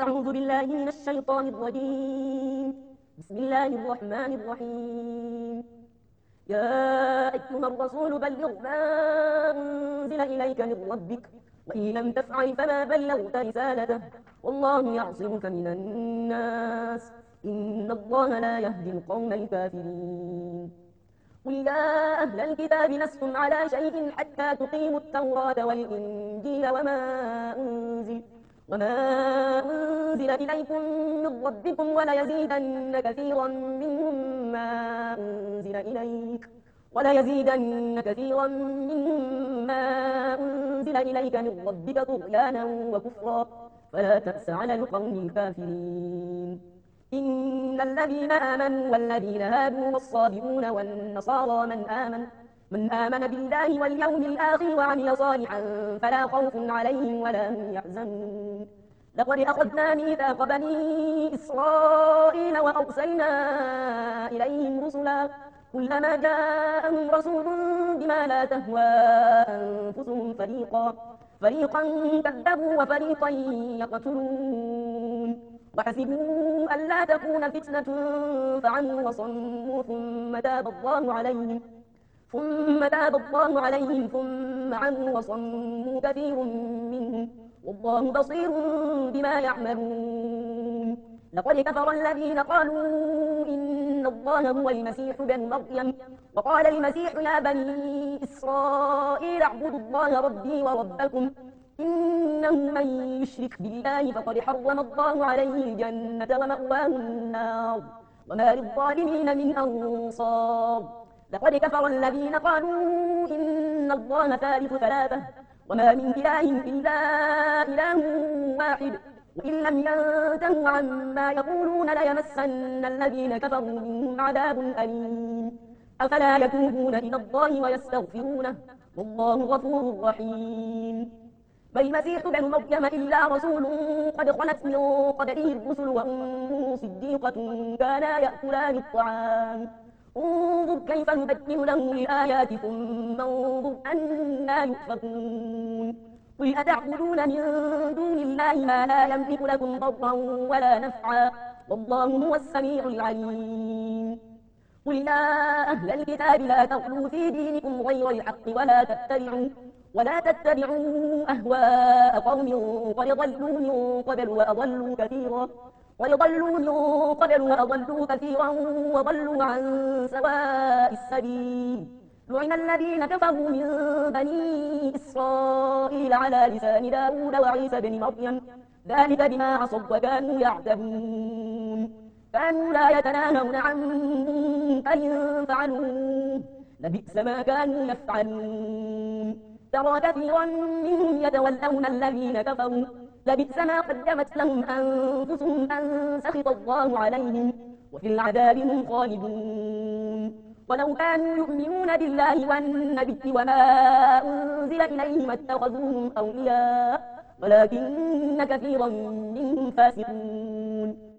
أعوذ بالله من الشيطان الرجيم. بسم الله الرحمن الرحيم. يا أيها الرسول بلغ ما أنزل إليك من ربك، وإن لم تفعل فما بلغت رسالته، والله يعصمك من الناس، إن الله لا يهدي القوم الكافرين. قل يا أهل الكتاب لستم على شيء حتى تقيموا التوراة والإنجيل وما أنزل إليكم من ربكم وليزيدن كثيرا منهم ما أنزل إليك من ربك طغيانا وكفرا، فلا تأس على القوم الكافرين. إن الذين آمنوا والذين هادوا والصابئون والنصارى من آمن بالله واليوم الآخر وعمل صالحا فلا خوف عليهم ولا هم يحزنون. لقد أخذنا ميثاق بني إسرائيل وأرسلنا إليهم رسلا كلما جاءهم رسول بما لا تهوى أنفسهم فريقا كذبوا وفريقا يقتلون. وحسبوا ألا تكون فتنة فعموا وصموا ثم تاب الله عليهم ثم عموا وصموا كثير منهم، والله بصير بما يعملون. لقد كفر الذين قالوا إن الله هو المسيح ابن مريم، وقال المسيح يا بني إسرائيل اعبدوا الله ربي وربكم، إنه من يشرك بالله فقد حرم الله عليه الجنة ومأواه النار، وما للظالمين من أنصار. لقد كفر الذين قالوا إن الله ثالث ثلاثة وما من إله إلا إله واحد، وإن لم ينتهوا عما يقولون ليمسن الذين كفروا منهم عذاب أليم. أفلا يتوبون إلى الله ويستغفرونه، والله غفور رحيم. ما المسيح ابن مريم إلا رسول قد خلت من قبله الرسل وأمه صديقة كانا يأكلان الطعام، انظر كيف نبين لهم الآيات ثم انظر أنا يؤفكون. قل أتعبدون من دون الله ما لا يملك لكم ضرا ولا نفعا، والله هو السميع العليم. قل يا أهل الكتاب لا تغلوا في دينكم غير الحق ولا تتبعوا أهواء قوم قد ضلوا من قبل وأضلوا كثيرا وضلوا عن سواء السبيل. لعن الذين كفروا من بني إسرائيل على لسان داود وعيسى بن مريم، ذلك بما عصوا وكانوا يعتدون. كانوا لا يتناهون عن منكر فعلوه، لبئس ما كانوا يفعلون. ترى كثيرا منهم يتولون الذين كفروا، لبئس ما قدمت لهم أنفسهم أن سخط الله عليهم، وفي العذاب هم خالدون. ولو كانوا يؤمنون بالله والنبي وما أنزل إليه ما اتخذوهم أولياء، ولكن كثيرا منهم فاسقون.